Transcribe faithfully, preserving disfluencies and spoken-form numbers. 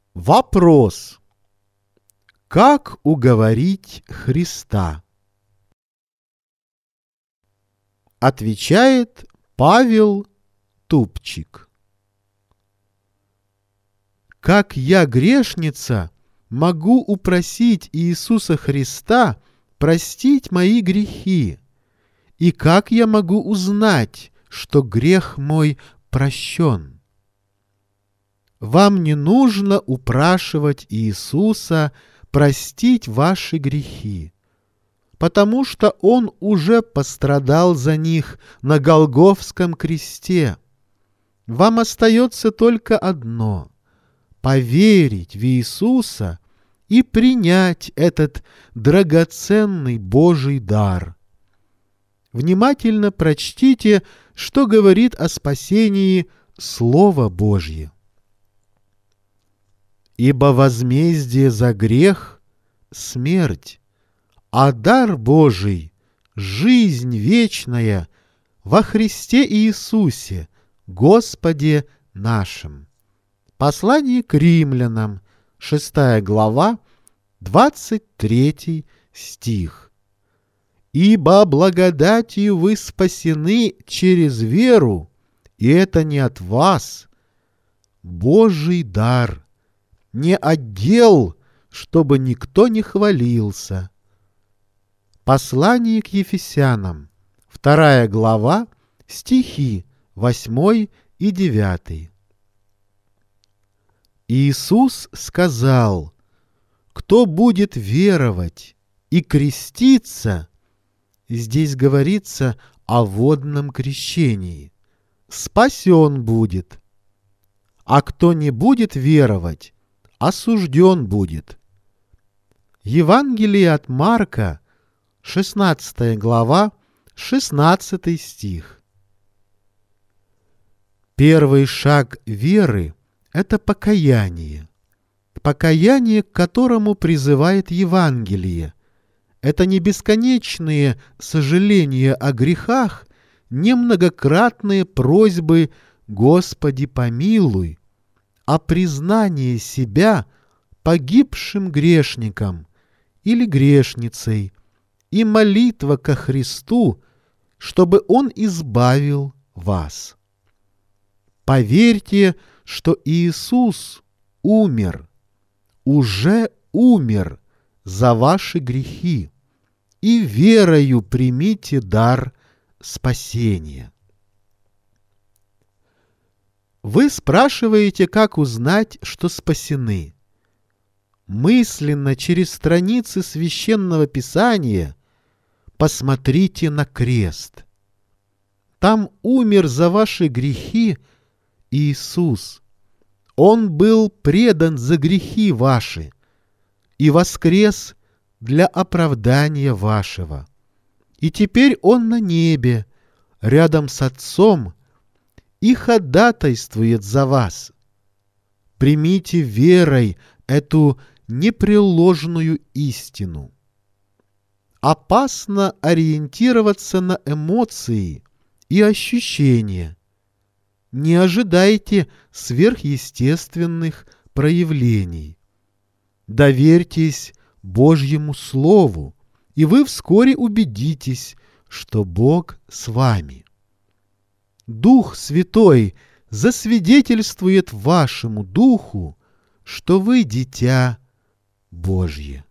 Вопрос. Как уговорить Христа? Отвечает Павел Тупчик. Как я, грешница, могу упросить Иисуса Христа простить мои грехи? И как я могу узнать, что грех мой прощен? Вам не нужно упрашивать Иисуса простить ваши грехи, потому что Он уже пострадал за них на Голгофском кресте. Вам остается только одно — поверить в Иисуса и принять этот драгоценный Божий дар. Внимательно прочтите, что говорит о спасении Слово Божье. Ибо возмездие за грех — смерть, а дар Божий — жизнь вечная во Христе Иисусе, Господе нашим. Послание к римлянам, шестая глава, двадцать третий стих. Ибо благодатью вы спасены через веру, и это не от вас, Божий дар, не отдел, чтобы никто не хвалился. Послание к Ефесянам, вторая глава, стихи восьмой и девятый. Иисус сказал: кто будет веровать и креститься, здесь говорится о водном крещении, спасен будет, а кто не будет веровать, осужден будет. Евангелие от Марка, шестнадцатая глава, шестнадцатый стих. Первый шаг веры — это покаяние. Покаяние, к которому призывает Евангелие. Это не бесконечные сожаления о грехах, не многократные просьбы «Господи, помилуй», а признание себя погибшим грешником или грешницей и молитва ко Христу, чтобы Он избавил вас. Поверьте, что Иисус умер, уже умер за ваши грехи, и верою примите дар спасения. Вы спрашиваете, как узнать, что спасены. Мысленно через страницы Священного Писания посмотрите на крест. Там умер за ваши грехи Иисус. Он был предан за грехи ваши и воскрес для оправдания вашего. И теперь Он на небе, рядом с Отцом, и ходатайствует за вас. Примите верой эту непреложную истину. Опасно ориентироваться на эмоции и ощущения. Не ожидайте сверхъестественных проявлений. Доверьтесь Божьему Слову, и вы вскоре убедитесь, что Бог с вами. Дух Святой засвидетельствует вашему духу, что вы дитя Божье.